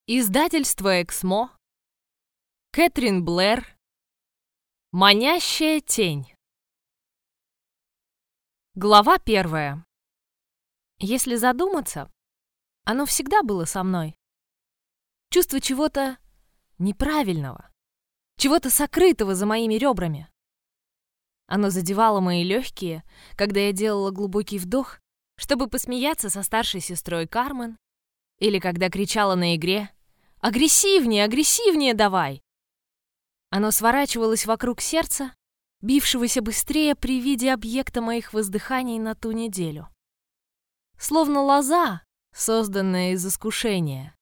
Издательство «Эксмо», Кэтрин Блэр, «Манящая тень». Глава 1. Если задуматься, оно всегда было со мной. Чувство чего-то неправильного, чего-то сокрытого за моими ребрами. Оно задевало мои легкие, когда я делала глубокий вдох, чтобы посмеяться со старшей сестрой Кармен, или когда кричала на игре: «Агрессивнее, агрессивнее давай!». Оно сворачивалось вокруг сердца, бившегося быстрее при виде объекта моих воздыханий на ту неделю. Словно лоза, созданная из искушения.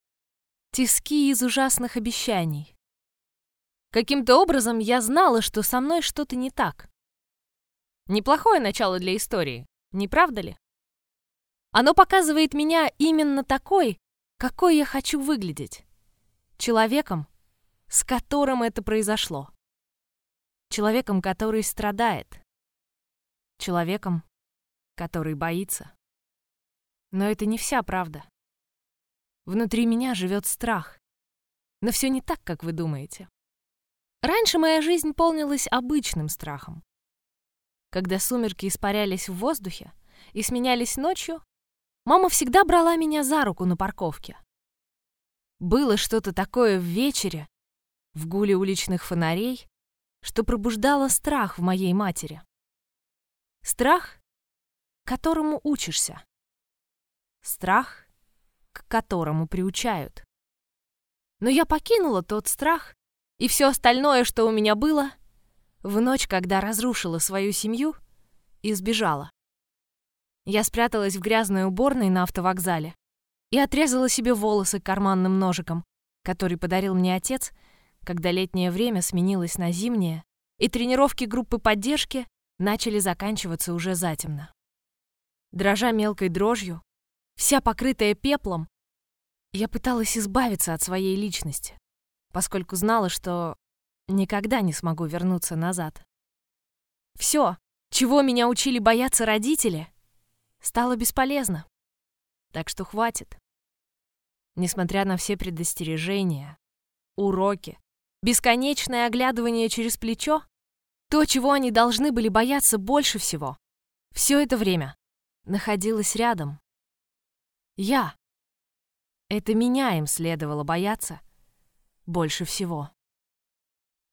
Тиски из ужасных обещаний. Каким-то образом я знала, что со мной что-то не так. Неплохое начало для истории, не правда ли? Оно показывает меня именно такой, какой я хочу выглядеть. Человеком, с которым это произошло. Человеком, который страдает. Человеком, который боится. Но это не вся правда. Внутри меня живет страх. Но все не так, как вы думаете. Раньше моя жизнь полнилась обычным страхом. Когда сумерки испарялись в воздухе и сменялись ночью, мама всегда брала меня за руку на парковке. Было что-то такое в вечере, в гуле уличных фонарей, что пробуждало страх в моей матери. Страх, которому учишься. Страх, к которому приучают. Но я покинула тот страх и все остальное, что у меня было, в ночь, когда разрушила свою семью, и сбежала. Я спряталась в грязной уборной на автовокзале и отрезала себе волосы карманным ножиком, который подарил мне отец, когда летнее время сменилось на зимнее, и тренировки группы поддержки начали заканчиваться уже затемно. Дрожа мелкой дрожью, вся покрытая пеплом, я пыталась избавиться от своей личности, поскольку знала, что никогда не смогу вернуться назад. Все, чего меня учили бояться родители, стало бесполезно. Так что хватит. Несмотря на все предостережения, уроки, бесконечное оглядывание через плечо, то, чего они должны были бояться больше всего, все это время находилось рядом. Я. Это меня им следовало бояться больше всего.